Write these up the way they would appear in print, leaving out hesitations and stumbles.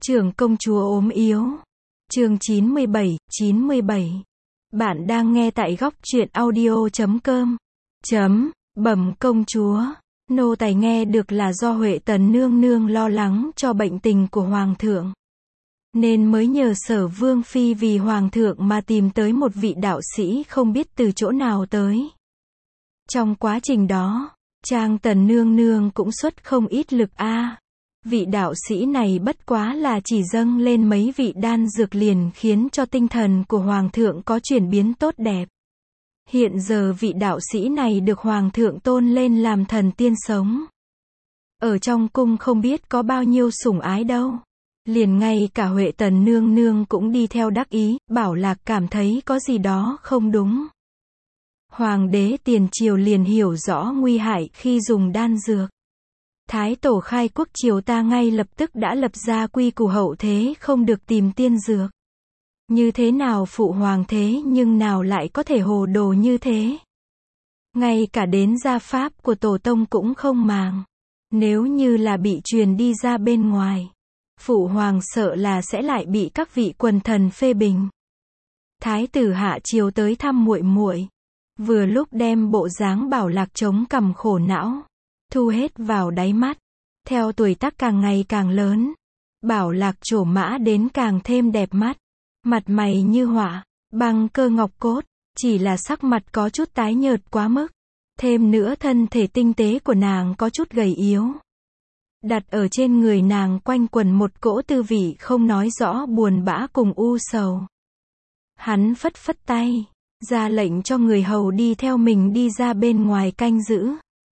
Trưởng công chúa ốm yếu. Chương 97. Bạn đang nghe tại góc truyện audio.com. Bẩm công chúa, nô tài nghe được là do Huệ Tần nương nương lo lắng cho bệnh tình của hoàng thượng, nên mới nhờ Sở Vương phi vì hoàng thượng mà tìm tới một vị đạo sĩ không biết từ chỗ nào tới. Trong quá trình đó, Trang Tần nương nương cũng xuất không ít lực a. Vị đạo sĩ này bất quá là chỉ dâng lên mấy vị đan dược liền khiến cho tinh thần của hoàng thượng có chuyển biến tốt đẹp. Hiện giờ vị đạo sĩ này được hoàng thượng tôn lên làm thần tiên sống. Ở trong cung không biết có bao nhiêu sủng ái đâu. Liền ngay cả Huệ Tần nương nương cũng đi theo đắc ý, Bảo Lạc cảm thấy có gì đó không đúng. Hoàng đế tiền triều liền hiểu rõ nguy hại khi dùng đan dược. Thái tổ khai quốc triều ta ngay lập tức đã lập ra quy củ hậu thế không được tìm tiên dược. Như thế nào phụ hoàng thế nhưng nào lại có thể hồ đồ như thế. Ngay cả đến gia pháp của tổ tông cũng không màng. Nếu như là bị truyền đi ra bên ngoài, phụ hoàng sợ là sẽ lại bị các vị quần thần phê bình. Thái tử hạ triều tới thăm muội muội, vừa lúc đem bộ dáng Bảo Lạc chống cằm khổ não thu hết vào đáy mắt. Theo tuổi tác càng ngày càng lớn, Bảo Lạc trổ mã đến càng thêm đẹp mắt. Mặt mày như họa, băng cơ ngọc cốt, chỉ là sắc mặt có chút tái nhợt quá mức. Thêm nữa thân thể tinh tế của nàng có chút gầy yếu. Đặt ở trên người nàng quanh quẩn một cỗ tư vị không nói rõ buồn bã cùng u sầu. Hắn phất phất tay, ra lệnh cho người hầu đi theo mình đi ra bên ngoài canh giữ.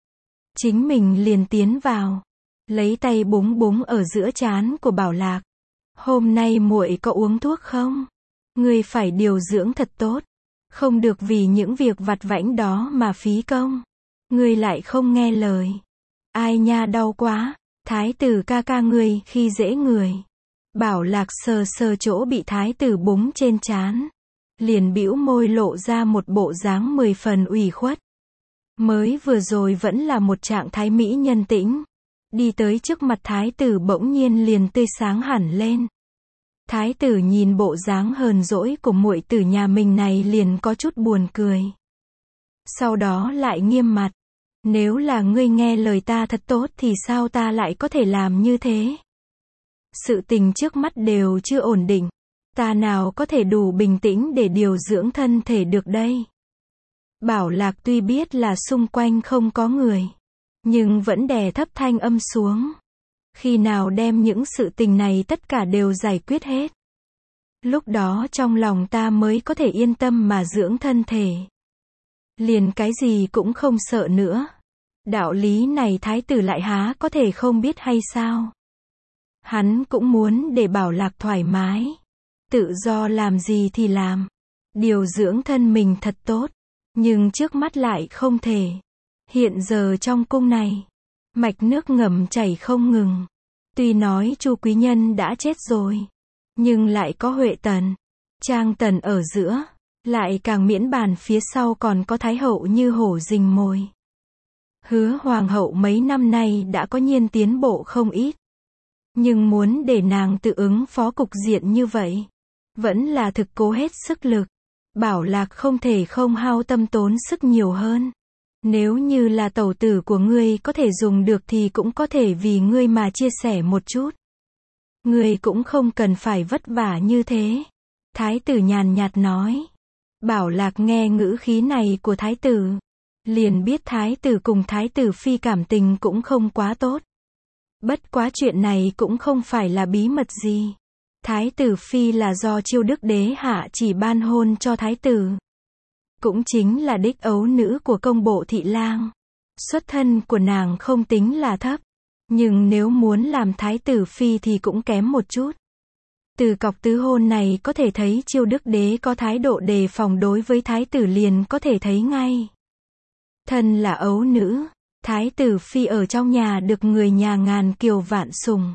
Chính mình liền tiến vào, lấy tay búng búng ở giữa trán của Bảo Lạc. Hôm nay muội có uống thuốc không? Ngươi phải điều dưỡng thật tốt, không được vì những việc vặt vãnh đó mà phí công. Ngươi lại không nghe lời. Ai nha, đau quá. Thái tử ca ca ngươi khi dễ người. Bảo Lạc sờ sờ chỗ bị thái tử búng trên trán, liền bĩu môi lộ ra một bộ dáng 10 phần ủy khuất. Mới vừa rồi vẫn là một trạng thái mỹ nhân tĩnh, đi tới trước mặt thái tử bỗng nhiên liền tươi sáng hẳn lên. Thái tử nhìn bộ dáng hờn dỗi của muội tử nhà mình này liền có chút buồn cười. Sau đó lại nghiêm mặt, nếu là ngươi nghe lời ta thật tốt thì sao ta lại có thể làm như thế? Sự tình trước mắt đều chưa ổn định, ta nào có thể đủ bình tĩnh để điều dưỡng thân thể được đây? Bảo Lạc tuy biết là xung quanh không có người, nhưng vẫn đè thấp thanh âm xuống. Khi nào đem những sự tình này tất cả đều giải quyết hết, lúc đó trong lòng ta mới có thể yên tâm mà dưỡng thân thể. Liền cái gì cũng không sợ nữa. Đạo lý này thái tử lại há có thể không biết hay sao? Hắn cũng muốn để Bảo Lạc thoải mái, tự do làm gì thì làm, điều dưỡng thân mình thật tốt. Nhưng trước mắt lại không thể. Hiện giờ trong cung này, mạch nước ngầm chảy không ngừng. Tuy nói Chu quý nhân đã chết rồi, nhưng lại có Huệ Tần, Trang Tần ở giữa, lại càng miễn bàn phía sau còn có Thái hậu như hổ rình mồi. Hứa hoàng hậu mấy năm nay đã có nhiên tiến bộ không ít, nhưng muốn để nàng tự ứng phó cục diện như vậy, vẫn là thực cố hết sức lực. Bảo Lạc không thể không hao tâm tốn sức nhiều hơn. Nếu như là tẩu tử của ngươi có thể dùng được thì cũng có thể vì ngươi mà chia sẻ một chút. Ngươi cũng không cần phải vất vả như thế. Thái tử nhàn nhạt nói. Bảo Lạc nghe ngữ khí này của thái tử, liền biết thái tử cùng thái tử phi cảm tình cũng không quá tốt. Bất quá chuyện này cũng không phải là bí mật gì. Thái tử phi là do Chiêu Đức đế hạ chỉ ban hôn cho thái tử, cũng chính là đích ấu nữ của công bộ thị lang. Xuất thân của nàng không tính là thấp, nhưng nếu muốn làm thái tử phi thì cũng kém một chút. Từ cọc tứ hôn này có thể thấy Chiêu Đức đế có thái độ đề phòng đối với thái tử liền có thể thấy ngay. Thân là ấu nữ, thái tử phi ở trong nhà được người nhà ngàn kiều vạn sủng,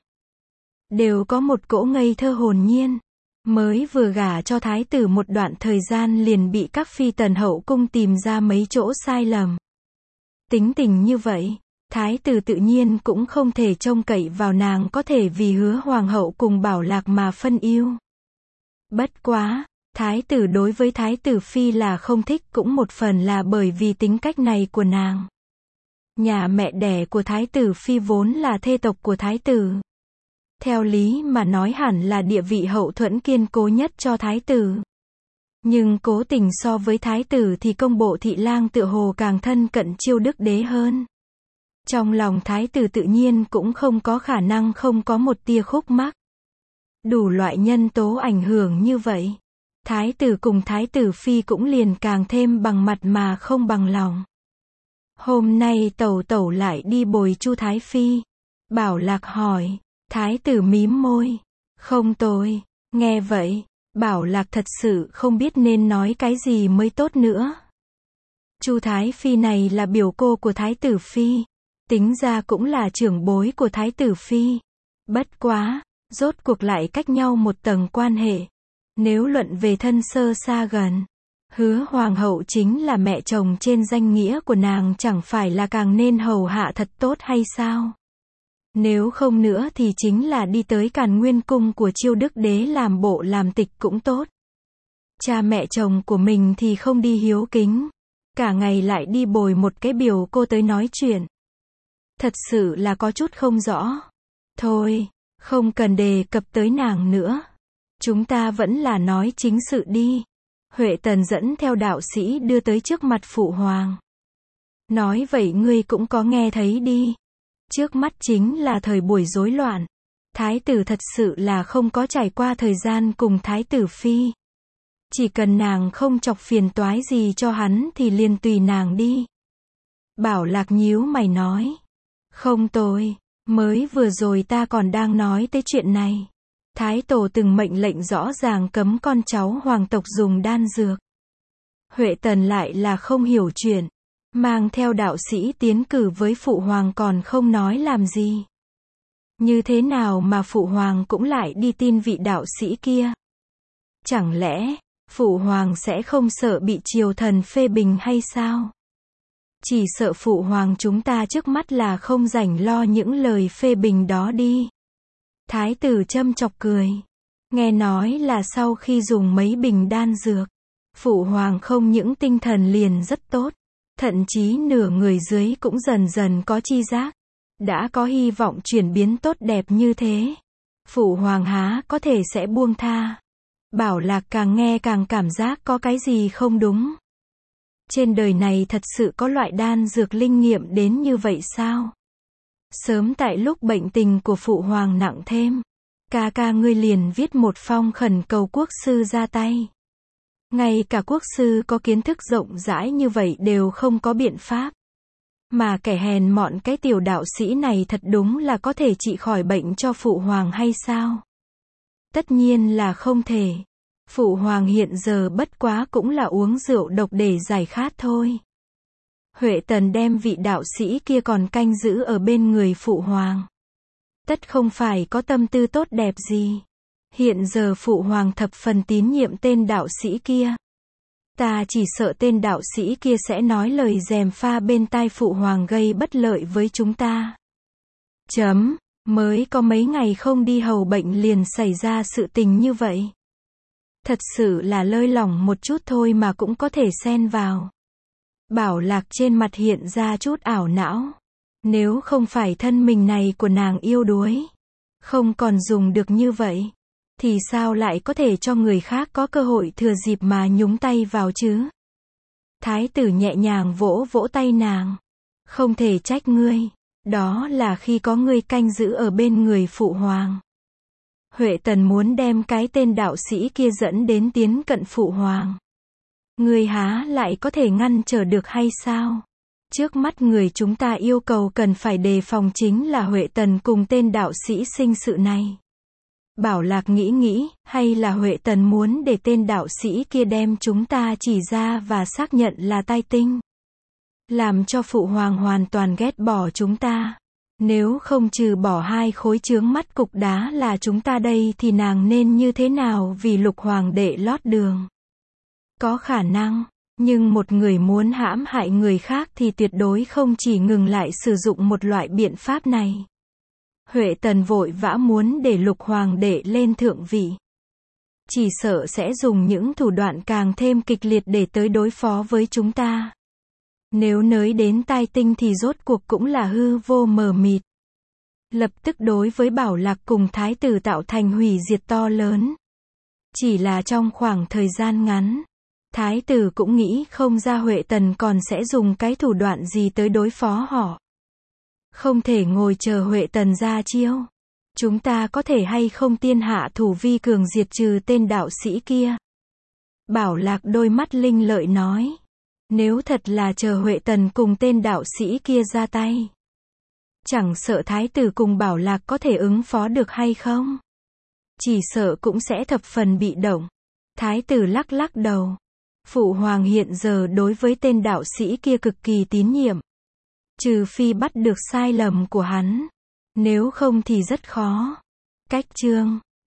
đều có một cỗ ngây thơ hồn nhiên. Mới vừa gả cho thái tử một đoạn thời gian liền bị các phi tần hậu cung tìm ra mấy chỗ sai lầm. Tính tình như vậy, Thái tử tự nhiên cũng không thể trông cậy vào nàng có thể vì Hứa hoàng hậu cùng Bảo Lạc mà phân ưu. Bất quá, thái tử đối với thái tử phi là không thích cũng một phần là bởi vì tính cách này của nàng. Nhà mẹ đẻ của thái tử phi vốn là thê tộc của thái tử. Theo lý mà nói hẳn là địa vị hậu thuẫn kiên cố nhất cho thái tử. Nhưng cố tình so với thái tử thì công bộ thị lang tựa hồ càng thân cận Chiêu Đức Đế hơn. Trong lòng thái tử tự nhiên cũng không có khả năng không có một tia khúc mắc. Đủ loại nhân tố ảnh hưởng như vậy. Thái tử cùng thái tử phi cũng liền càng thêm bằng mặt mà không bằng lòng. Hôm nay tẩu tẩu lại đi bồi Chu Thái Phi. Bảo Lạc hỏi. Thái tử mím môi. Không tồi. Nghe vậy, Bảo Lạc thật sự không biết nên nói cái gì mới tốt nữa. Chu Thái Phi này là biểu cô của thái tử phi. Tính ra cũng là trưởng bối của thái tử phi. Bất quá, rốt cuộc lại cách nhau một tầng quan hệ. Nếu luận về thân sơ xa gần, Hứa hoàng hậu chính là mẹ chồng trên danh nghĩa của nàng, chẳng phải là càng nên hầu hạ thật tốt hay sao? Nếu không nữa thì chính là đi tới Càn Nguyên cung của Chiêu Đức Đế làm bộ làm tịch cũng tốt. Cha mẹ chồng của mình thì không đi hiếu kính, cả ngày lại đi bồi một cái biểu cô tới nói chuyện. Thật sự là có chút không rõ. Thôi, không cần đề cập tới nàng nữa. Chúng ta vẫn là nói chính sự đi. Huệ Tần dẫn theo đạo sĩ đưa tới trước mặt phụ hoàng. Nói vậy ngươi cũng có nghe thấy đi. Trước mắt chính là thời buổi rối loạn. Thái tử thật sự là không có trải qua thời gian cùng thái tử phi. Chỉ cần nàng không chọc phiền toái gì cho hắn thì liền tùy nàng đi. Bảo Lạc nhíu mày nói. Không tồi, mới vừa rồi ta còn đang nói tới chuyện này. Thái tổ từng mệnh lệnh rõ ràng cấm con cháu hoàng tộc dùng đan dược. Huệ Tần lại là không hiểu chuyện. Mang theo đạo sĩ tiến cử với phụ hoàng còn không nói làm gì. Như thế nào mà phụ hoàng cũng lại đi tin vị đạo sĩ kia? Chẳng lẽ, phụ hoàng sẽ không sợ bị triều thần phê bình hay sao? Chỉ sợ phụ hoàng chúng ta trước mắt là không rảnh lo những lời phê bình đó đi. Thái tử châm chọc cười. Nghe nói là sau khi dùng mấy bình đan dược, phụ hoàng không những tinh thần liền rất tốt, thậm chí nửa người dưới cũng dần dần có chi giác. Đã có hy vọng chuyển biến tốt đẹp như thế. Phụ hoàng há có thể sẽ buông tha. Bảo Lạc càng nghe càng cảm giác có cái gì không đúng. Trên đời này thật sự có loại đan dược linh nghiệm đến như vậy sao? Sớm tại lúc bệnh tình của phụ hoàng nặng thêm, ca ngươi liền viết một phong khẩn cầu quốc sư ra tay. Ngay cả quốc sư có kiến thức rộng rãi như vậy đều không có biện pháp. Mà kẻ hèn mọn cái tiểu đạo sĩ này thật đúng là có thể trị khỏi bệnh cho phụ hoàng hay sao? Tất nhiên là không thể. Phụ hoàng hiện giờ bất quá cũng là uống rượu độc để giải khát thôi. Huệ Tần đem vị đạo sĩ kia còn canh giữ ở bên người phụ hoàng. Tất không phải có tâm tư tốt đẹp gì. Hiện giờ phụ hoàng thập phần tín nhiệm tên đạo sĩ kia. Ta chỉ sợ tên đạo sĩ kia sẽ nói lời gièm pha bên tai phụ hoàng gây bất lợi với chúng ta. Mới có mấy ngày không đi hầu bệnh liền xảy ra sự tình như vậy. Thật sự là lơi lỏng một chút thôi mà cũng có thể xen vào. Bảo Lạc trên mặt hiện ra chút ảo não. Nếu không phải thân mình này của nàng yêu đuối, không còn dùng được như vậy, thì sao lại có thể cho người khác có cơ hội thừa dịp mà nhúng tay vào chứ? Thái tử nhẹ nhàng vỗ vỗ tay nàng. Không thể trách ngươi. Đó là khi có ngươi canh giữ ở bên người phụ hoàng. Huệ Tần muốn đem cái tên đạo sĩ kia dẫn đến tiến cận phụ hoàng. Ngươi há lại có thể ngăn trở được hay sao? Trước mắt người chúng ta yêu cầu cần phải đề phòng chính là Huệ Tần cùng tên đạo sĩ sinh sự này. Bảo Lạc nghĩ, hay là Huệ Tần muốn để tên đạo sĩ kia đem chúng ta chỉ ra và xác nhận là tai tinh. Làm cho phụ hoàng hoàn toàn ghét bỏ chúng ta. Nếu không trừ bỏ hai khối chướng mắt cục đá là chúng ta đây thì nàng nên như thế nào vì Lục hoàng đệ lót đường. Có khả năng, Nhưng một người muốn hãm hại người khác thì tuyệt đối không chỉ ngừng lại sử dụng một loại biện pháp này. Huệ Tần vội vã muốn để Lục Hoàng đệ lên thượng vị. Chỉ sợ sẽ dùng những thủ đoạn càng thêm kịch liệt để tới đối phó với chúng ta. Nếu nới đến tai tinh thì rốt cuộc cũng là hư vô mờ mịt. Lập tức đối với Bảo Lạc cùng Thái tử tạo thành hủy diệt to lớn. Chỉ là trong khoảng thời gian ngắn, Thái tử cũng nghĩ không ra Huệ Tần còn sẽ dùng cái thủ đoạn gì tới đối phó họ. Không thể ngồi chờ Huệ Tần ra chiêu. Chúng ta có thể hay không tiên hạ thủ vi cường diệt trừ tên đạo sĩ kia? Bảo Lạc đôi mắt linh lợi nói. Nếu thật là chờ Huệ Tần cùng tên đạo sĩ kia ra tay, chẳng sợ Thái tử cùng Bảo Lạc có thể ứng phó được hay không? Chỉ sợ cũng sẽ thập phần bị động. Thái tử lắc lắc đầu. Phụ hoàng hiện giờ đối với tên đạo sĩ kia cực kỳ tín nhiệm. Trừ phi bắt được sai lầm của hắn. Nếu không thì rất khó. Cách chương